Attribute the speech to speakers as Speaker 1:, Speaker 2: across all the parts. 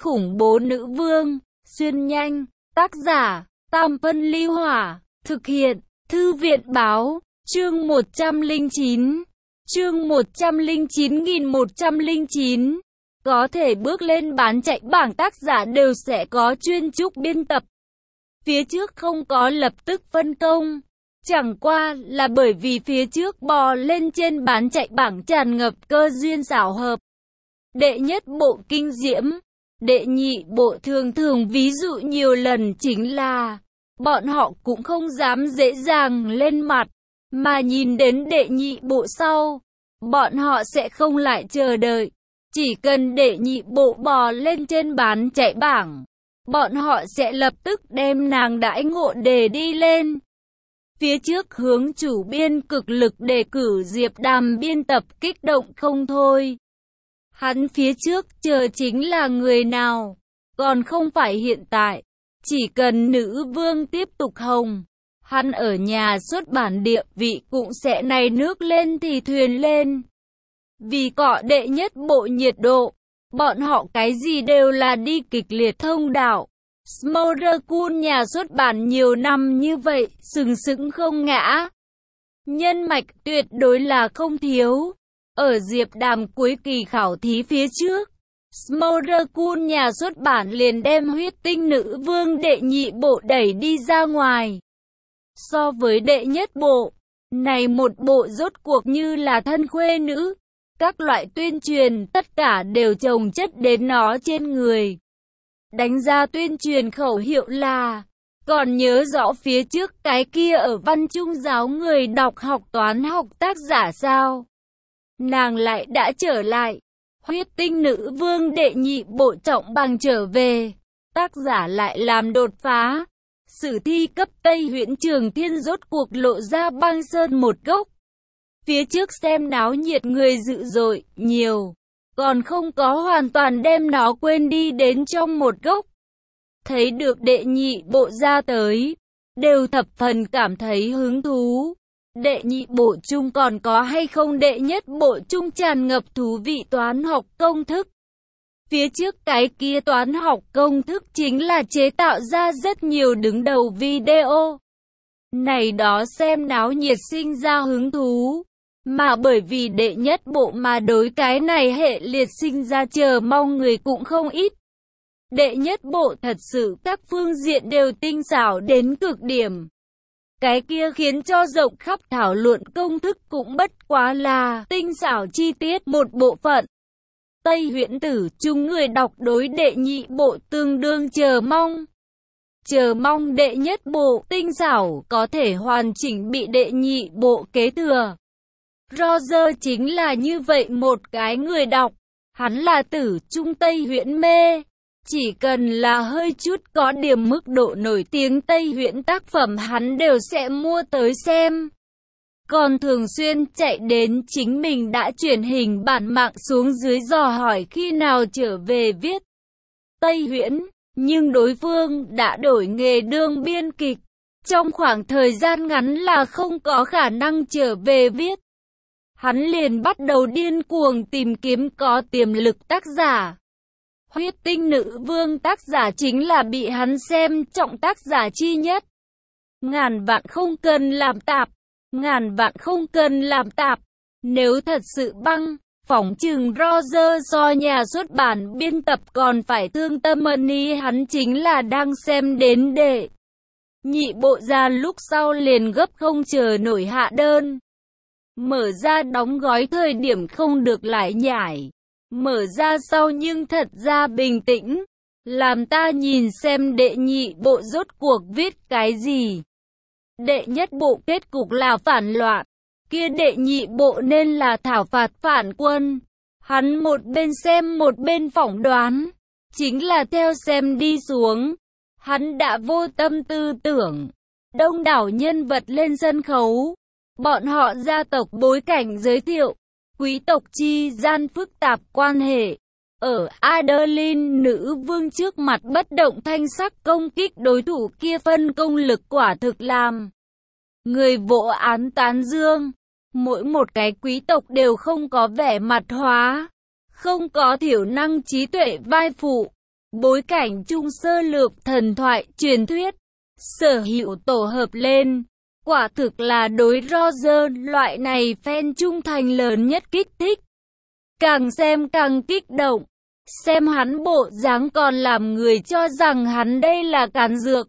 Speaker 1: khủng bố nữ vương, xuyên nhanh, tác giả, Tam Phân Ly Hỏa, thực hiện, Thư viện Báo, chương 109, chương 109.109, có thể bước lên bán chạy bảng tác giả đều sẽ có chuyên trúc biên tập. Phía trước không có lập tức phân công, chẳng qua là bởi vì phía trước bò lên trên bán chạy bảng tràn ngập cơ duyên xảo hợp. Đệ nhất bộ kinh diễm, đệ nhị bộ thường thường ví dụ nhiều lần chính là bọn họ cũng không dám dễ dàng lên mặt, mà nhìn đến đệ nhị bộ sau, bọn họ sẽ không lại chờ đợi. Chỉ cần đệ nhị bộ bò lên trên bán chạy bảng, bọn họ sẽ lập tức đem nàng đãi ngộ đề đi lên. Phía trước hướng chủ biên cực lực đề cử Diệp Đàm biên tập kích động không thôi. Hắn phía trước chờ chính là người nào, còn không phải hiện tại. Chỉ cần nữ vương tiếp tục hồng, hắn ở nhà xuất bản địa vị cũng sẽ này nước lên thì thuyền lên. Vì cọ đệ nhất bộ nhiệt độ, bọn họ cái gì đều là đi kịch liệt thông đạo. Smothercool nhà xuất bản nhiều năm như vậy, sừng sững không ngã. Nhân mạch tuyệt đối là không thiếu. Ở Diệp Đàm cuối kỳ khảo thí phía trước, Smothercool nhà xuất bản liền đem Huyết Tinh Nữ Vương đệ nhị bộ đẩy đi ra ngoài. So với đệ nhất bộ, này một bộ rốt cuộc như là thân khuê nữ. Các loại tuyên truyền tất cả đều chồng chất đến nó trên người. Đánh ra tuyên truyền khẩu hiệu là, còn nhớ rõ phía trước cái kia ở văn trung giáo người đọc học toán học tác giả sao? Nàng lại đã trở lại. Huyết Tinh Nữ Vương đệ nhị bộ trọng bằng trở về. Tác giả lại làm đột phá. Sử thi cấp Tây Huyễn Trường Thiên rốt cuộc lộ ra băng sơn một gốc. Phía trước xem náo nhiệt người dữ dội, nhiều. Còn không có hoàn toàn đem nó quên đi đến trong một gốc. Thấy được đệ nhị bộ ra tới, đều thập phần cảm thấy hứng thú. Đệ nhị bộ chung còn có hay không đệ nhất bộ chung tràn ngập thú vị toán học công thức. Phía trước cái kia toán học công thức chính là chế tạo ra rất nhiều đứng đầu video. Này đó xem náo nhiệt sinh ra hứng thú. Mà bởi vì đệ nhất bộ mà đối cái này hệ liệt sinh ra chờ mong người cũng không ít. Đệ nhất bộ thật sự các phương diện đều tinh xảo đến cực điểm. Cái kia khiến cho rộng khắp thảo luận công thức cũng bất quá là tinh xảo chi tiết một bộ phận. Tây Huyễn Tử chúng người đọc đối đệ nhị bộ tương đương chờ mong. Chờ mong đệ nhất bộ tinh xảo có thể hoàn chỉnh bị đệ nhị bộ kế thừa. Roger chính là như vậy một cái người đọc. Hắn là tử trung Tây Huyễn mê. Chỉ cần là hơi chút có điểm mức độ nổi tiếng Tây Huyễn tác phẩm hắn đều sẽ mua tới xem. Còn thường xuyên chạy đến chính mình đã chuyển hình bản mạng xuống dưới dò hỏi khi nào trở về viết Tây Huyễn. Nhưng đối phương đã đổi nghề đương biên kịch. Trong khoảng thời gian ngắn là không có khả năng trở về viết. Hắn liền bắt đầu điên cuồng tìm kiếm có tiềm lực tác giả. Huyết Tinh Nữ Vương tác giả chính là bị hắn xem trọng tác giả chi nhất. Ngàn vạn không cần làm tạp. Ngàn vạn không cần làm tạp. Nếu thật sự băng, phỏng chừng Roger do nhà xuất bản biên tập còn phải thương tâm money hắn chính là đang xem đến đệ nhị bộ ra lúc sau liền gấp không chờ nổi hạ đơn. Mở ra đóng gói thời điểm không được lại nhải. Mở ra sau nhưng thật ra bình tĩnh. Làm ta nhìn xem đệ nhị bộ rốt cuộc viết cái gì. Đệ nhất bộ kết cục là phản loạn. Kia đệ nhị bộ nên là thảo phạt phản quân. Hắn một bên xem một bên phỏng đoán. Chính là theo xem đi xuống. Hắn đã vô tâm tư tưởng. Đông đảo nhân vật lên sân khấu. Bọn họ gia tộc bối cảnh giới thiệu. Quý tộc chi gian phức tạp quan hệ. Ở Adeline nữ vương trước mặt bất động thanh sắc công kích đối thủ kia phân công lực quả thực làm người vô án tán dương. Mỗi một cái quý tộc đều không có vẻ mặt hóa. Không có thiểu năng trí tuệ vai phụ. bối cảnh chung sơ lược thần thoại, truyền thuyết, sở hữu tổ hợp lên. Quả thực là đối Roger loại này fan trung thành lớn nhất kích thích. Càng xem càng kích động. Xem hắn bộ dáng còn làm người cho rằng hắn đây là càn dược.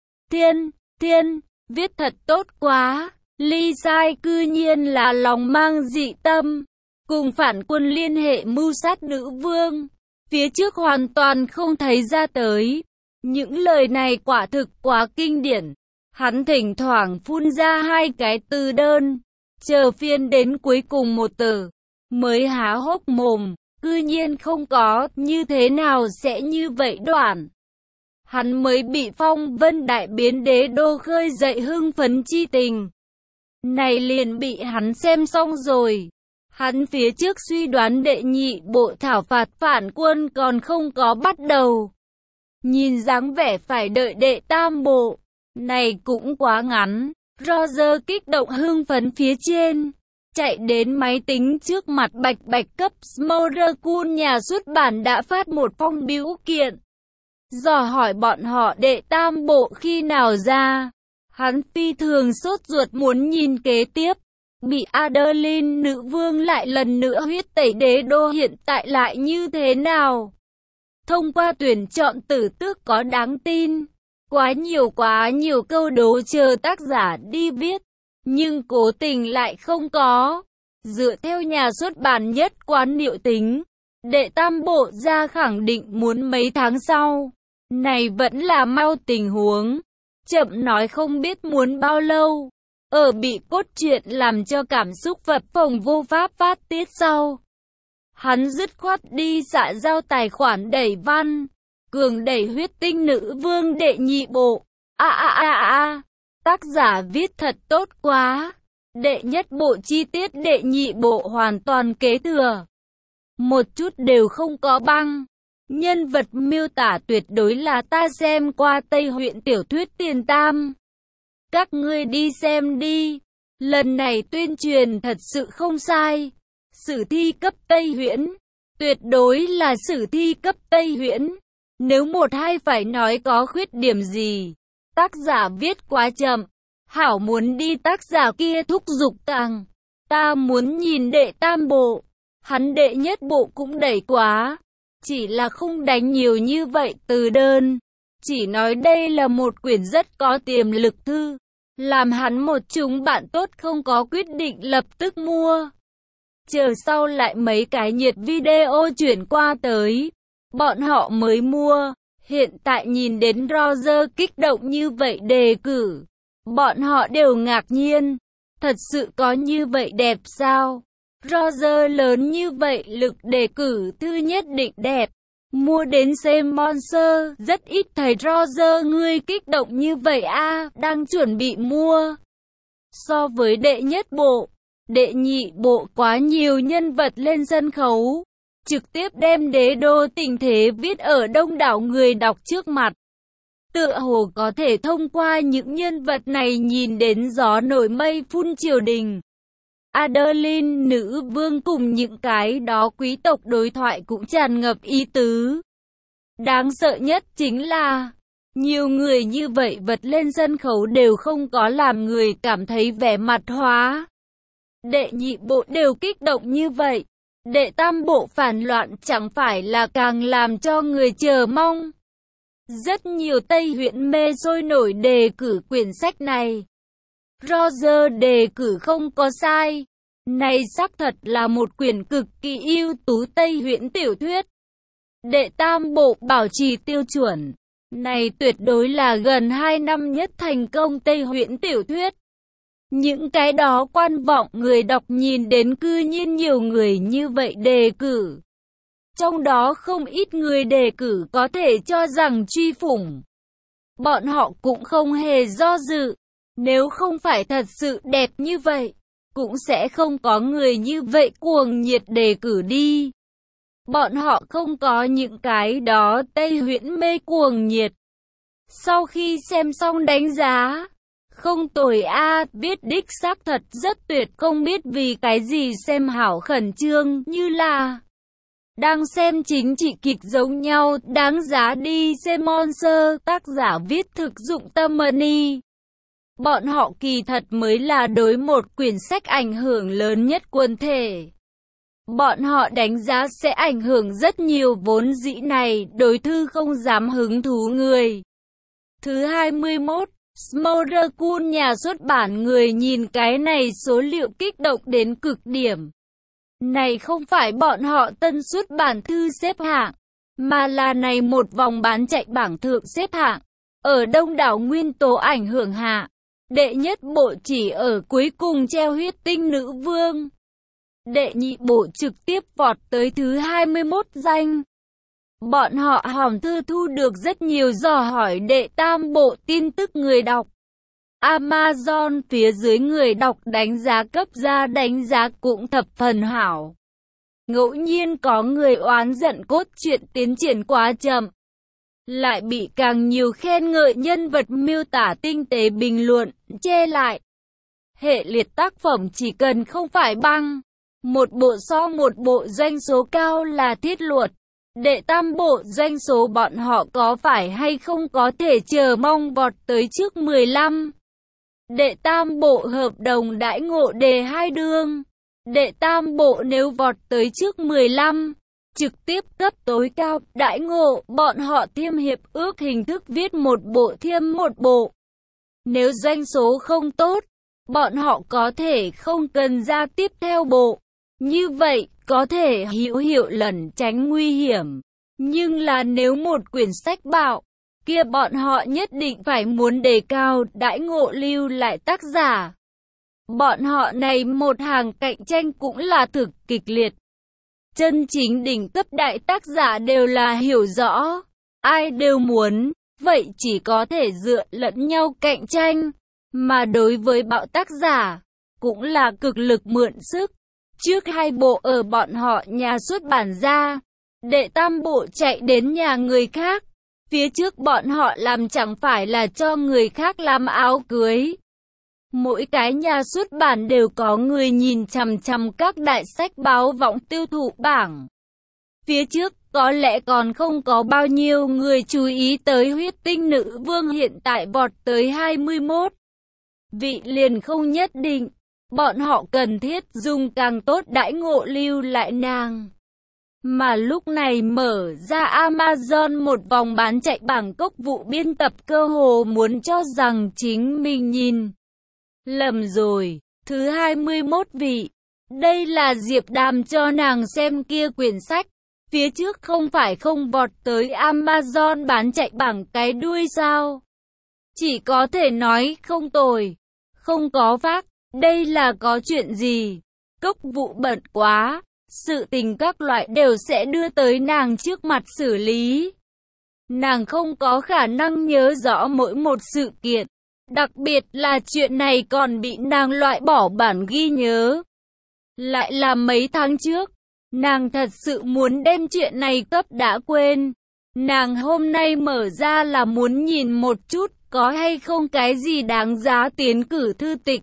Speaker 1: Thiên, viết thật tốt quá. Ly Sai cư nhiên là lòng mang dị tâm. Cùng phản quân liên hệ mưu sát nữ vương. Phía trước hoàn toàn không thấy ra tới. Những lời này quả thực quá kinh điển. Hắn thỉnh thoảng phun ra hai cái từ đơn. Chờ phiên đến cuối cùng một từ. Mới há hốc mồm. Cư nhiên không có, như thế nào sẽ như vậy đoạn. Hắn mới bị phong vân đại biến đế đô khơi dậy hưng phấn chi tình. Này liền bị hắn xem xong rồi. Hắn phía trước suy đoán đệ nhị bộ thảo phạt phản quân còn không có bắt đầu. Nhìn dáng vẻ phải đợi đệ tam bộ. Này cũng quá ngắn. Roger kích động hưng phấn phía trên. Chạy đến máy tính trước mặt bạch bạch cấp Smorekun nhà xuất bản đã phát một phong bưu kiện. Dò hỏi bọn họ đệ tam bộ khi nào ra. Hắn phi thường sốt ruột muốn nhìn kế tiếp. Bị Adeline nữ vương lại lần nữa huyết tẩy đế đô hiện tại lại như thế nào? Thông qua tuyển chọn tử tước có đáng tin. Quá nhiều câu đố chờ tác giả đi viết. Nhưng cố tình lại không có. Dựa theo nhà xuất bản nhất quán liệu tính. Đệ tam bộ ra khẳng định muốn mấy tháng sau. Này vẫn là mau tình huống. Chậm nói không biết muốn bao lâu. Ở bị cốt truyện làm cho cảm xúc phập phồng vô pháp phát tiết sau. Hắn dứt khoát đi xã giao tài khoản đẩy văn. Cường đẩy huyết tinh nữ vương đệ nhị bộ. Tác giả viết thật tốt quá. Đệ nhất bộ chi tiết đệ nhị bộ hoàn toàn kế thừa. Một chút đều không có băng. Nhân vật miêu tả tuyệt đối là ta xem qua Tây huyện tiểu thuyết tiền tam. Các ngươi đi xem đi. Lần này tuyên truyền thật sự không sai. Sử thi cấp Tây Huyễn. Tuyệt đối là sử thi cấp Tây Huyễn. Nếu một hai phải nói có khuyết điểm gì. Tác giả viết quá chậm. Hảo muốn đi tác giả kia thúc giục càng. Ta muốn nhìn đệ tam bộ. Hắn đệ nhất bộ cũng đẩy quá. Chỉ là không đánh nhiều như vậy từ đơn. Chỉ nói đây là một quyển rất có tiềm lực thư. Làm hắn một chúng bạn tốt không có quyết định lập tức mua. Chờ sau lại mấy cái nhiệt video chuyển qua tới. Bọn họ mới mua. Hiện tại nhìn đến Roger kích động như vậy đề cử. Bọn họ đều ngạc nhiên. Thật sự có như vậy đẹp sao? Roger lớn như vậy lực đề cử thư nhất định đẹp. Mua đến xem Monster. Rất ít thấy Roger ngươi kích động như vậy đang chuẩn bị mua. So với đệ nhất bộ, đệ nhị bộ quá nhiều nhân vật lên sân khấu. Trực tiếp đem đế đô tình thế viết ở đông đảo người đọc trước mặt. Tựa hồ có thể thông qua những nhân vật này nhìn đến gió nổi mây phun triều đình. Adeline nữ vương cùng những cái đó quý tộc đối thoại cũng tràn ngập ý tứ. Đáng sợ nhất chính là, nhiều người như vậy vật lên sân khấu đều không có làm người cảm thấy vẻ mặt hóa. Đệ nhị bộ đều kích động như vậy. Đệ tam bộ phản loạn chẳng phải là càng làm cho người chờ mong. Rất nhiều Tây huyện mê sôi nổi đề cử quyển sách này. Roger đề cử không có sai. Này xác thật là một quyển cực kỳ ưu tú Tây huyện tiểu thuyết. Đệ tam bộ bảo trì tiêu chuẩn. Này tuyệt đối là gần 2 năm nhất thành công Tây huyện tiểu thuyết. Những cái đó quan vọng người đọc nhìn đến cư nhiên nhiều người như vậy đề cử. Trong đó không ít người đề cử có thể cho rằng truy phủng. Bọn họ cũng không hề do dự. Nếu không phải thật sự đẹp như vậy, cũng sẽ không có người như vậy cuồng nhiệt đề cử đi. Bọn họ không có những cái đó Tây huyện mê cuồng nhiệt. Sau khi xem xong đánh giá, không tồi viết đích xác thật rất tuyệt, không biết vì cái gì xem hảo khẩn trương như là đang xem chính trị kịch giống nhau, đáng giá đi xem Monster, tác giả viết thực dụng tâm money. Bọn họ kỳ thật mới là đối một quyển sách ảnh hưởng lớn nhất quần thể. Bọn họ đánh giá sẽ ảnh hưởng rất nhiều vốn dĩ này, đối thư không dám hứng thú người. Thứ 21, Smother Cool nhà xuất bản người nhìn cái này số liệu kích động đến cực điểm. Này không phải bọn họ tân xuất bản thư xếp hạng, mà là này một vòng bán chạy bảng thượng xếp hạng. Ở đông đảo nguyên tố ảnh hưởng hạ, đệ nhất bộ chỉ ở cuối cùng treo huyết tinh nữ vương. Đệ nhị bộ trực tiếp vọt tới thứ 21 danh. Bọn họ hòm thư thu được rất nhiều dò hỏi đệ tam bộ tin tức người đọc. Amazon phía dưới người đọc đánh giá cấp ra đánh giá cũng thập phần hảo. Ngẫu nhiên có người oán giận cốt truyện tiến triển quá chậm. Lại bị càng nhiều khen ngợi nhân vật miêu tả tinh tế bình luận, che lại. Hệ liệt tác phẩm chỉ cần không phải băng. Một bộ so một bộ doanh số cao là thiết luật. Đệ tam bộ doanh số bọn họ có phải hay không có thể chờ mong vọt tới trước 15. Đệ tam bộ hợp đồng đãi ngộ đề 2 đương. Đệ tam bộ nếu vọt tới trước 15, trực tiếp cấp tối cao, đãi ngộ, bọn họ thiêm hiệp ước hình thức viết một bộ thiêm một bộ. Nếu doanh số không tốt, bọn họ có thể không cần ra tiếp theo bộ. Như vậy, có thể hữu hiệu lẩn tránh nguy hiểm. Nhưng là nếu một quyển sách bạo, kia bọn họ nhất định phải muốn đề cao đãi ngộ lưu lại tác giả. Bọn họ này một hàng cạnh tranh cũng là thực kịch liệt. Chân chính đỉnh cấp đại tác giả đều là hiểu rõ, ai đều muốn, vậy chỉ có thể dựa lẫn nhau cạnh tranh. Mà đối với bạo tác giả, cũng là cực lực mượn sức. Trước hai bộ ở bọn họ nhà xuất bản ra, đệ tam bộ chạy đến nhà người khác. Phía trước bọn họ làm chẳng phải là cho người khác làm áo cưới. Mỗi cái nhà xuất bản đều có người nhìn chằm chằm các đại sách báo võng tiêu thụ bảng. Phía trước có lẽ còn không có bao nhiêu người chú ý tới huyết tinh nữ vương hiện tại vọt tới 21. Vị liền không nhất định, bọn họ cần thiết dùng càng tốt đãi ngộ lưu lại nàng. Mà lúc này mở ra Amazon một vòng bán chạy bảng cốc vụ biên tập cơ hồ muốn cho rằng chính mình nhìn lầm rồi. Thứ 21 vị. Đây là Diệp Đàm cho nàng xem kia quyển sách. Phía trước không phải không vọt tới Amazon bán chạy bảng cái đuôi sao? Chỉ có thể nói không tồi. Không có phác. Đây là có chuyện gì? Cốc vụ bận quá. Sự tình các loại đều sẽ đưa tới nàng trước mặt xử lý. Nàng không có khả năng nhớ rõ mỗi một sự kiện. Đặc biệt là chuyện này còn bị nàng loại bỏ bản ghi nhớ. Lại là mấy tháng trước, nàng thật sự muốn đem chuyện này cấp đã quên. Nàng hôm nay mở ra là muốn nhìn một chút có hay không cái gì đáng giá tiến cử thư tịch.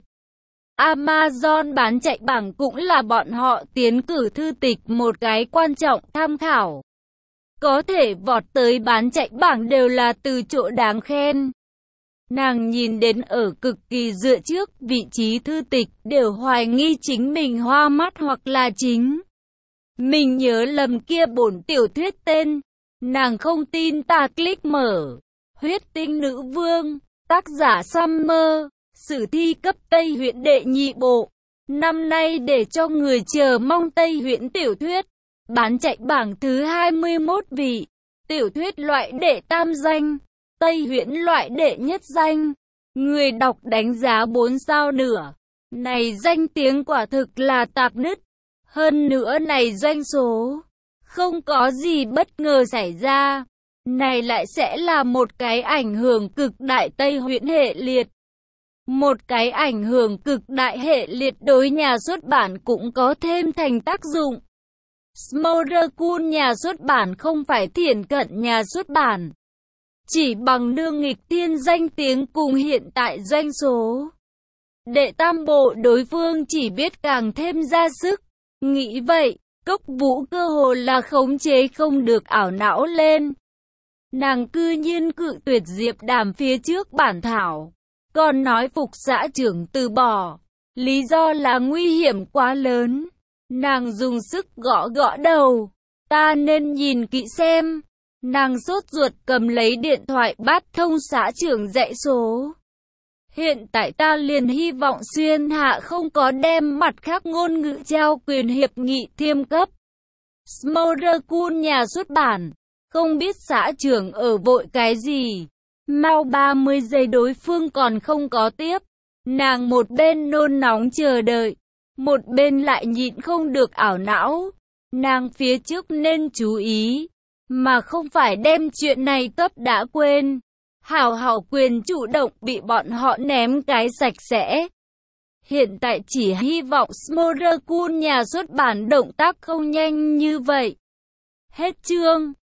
Speaker 1: Amazon bán chạy bảng cũng là bọn họ tiến cử thư tịch một cái quan trọng tham khảo. Có thể vọt tới bán chạy bảng đều là từ chỗ đáng khen. Nàng nhìn đến ở cực kỳ dựa trước vị trí thư tịch đều hoài nghi chính mình hoa mắt hoặc là chính mình nhớ lầm kia bổn tiểu thuyết tên. Nàng không tin ta click mở. Huyết tinh nữ vương, tác giả Summer, sử thi cấp Tây huyện đệ nhị bộ. Năm nay để cho người chờ mong Tây huyện tiểu thuyết. Bán chạy bảng thứ 21 vị. Tiểu thuyết loại đệ tam danh. Tây huyện loại đệ nhất danh. Người đọc đánh giá 4 sao nửa. Này danh tiếng quả thực là tạc nứt. Hơn nữa này doanh số. Không có gì bất ngờ xảy ra. Này lại sẽ là một cái ảnh hưởng cực đại Tây huyện hệ liệt. Một cái ảnh hưởng cực đại hệ liệt đối nhà xuất bản cũng có thêm thành tác dụng. Smother Cool nhà xuất bản không phải thiển cận nhà xuất bản. Chỉ bằng nương nghịch tiên danh tiếng cùng hiện tại doanh số. Đệ tam bộ đối phương chỉ biết càng thêm ra sức. Nghĩ vậy, Cốc Vũ cơ hồ là khống chế không được ảo não lên. Nàng cư nhiên cự tuyệt Diệp Đàm phía trước bản thảo, còn nói Phục xã trưởng từ bỏ, lý do là nguy hiểm quá lớn. Nàng dùng sức gõ gõ đầu, ta nên nhìn kỹ xem. Nàng sốt ruột cầm lấy điện thoại bắt thông xã trưởng dãy số. Hiện tại ta liền hy vọng Xuyên Hạ không có đem mặt khác ngôn ngữ trao quyền hiệp nghị thiêm cấp. Smorerkun nhà xuất bản, không biết xã trưởng ở vội cái gì. Mau 30 giây đối phương còn không có tiếp. Nàng một bên nôn nóng chờ đợi, một bên lại nhịn không được ảo não. Nàng phía trước nên chú ý, mà không phải đem chuyện này cấp đã quên. Hảo quyền chủ động bị bọn họ ném cái sạch sẽ. Hiện tại chỉ hy vọng Smorerkun nhà xuất bản động tác không nhanh như vậy. Hết chương.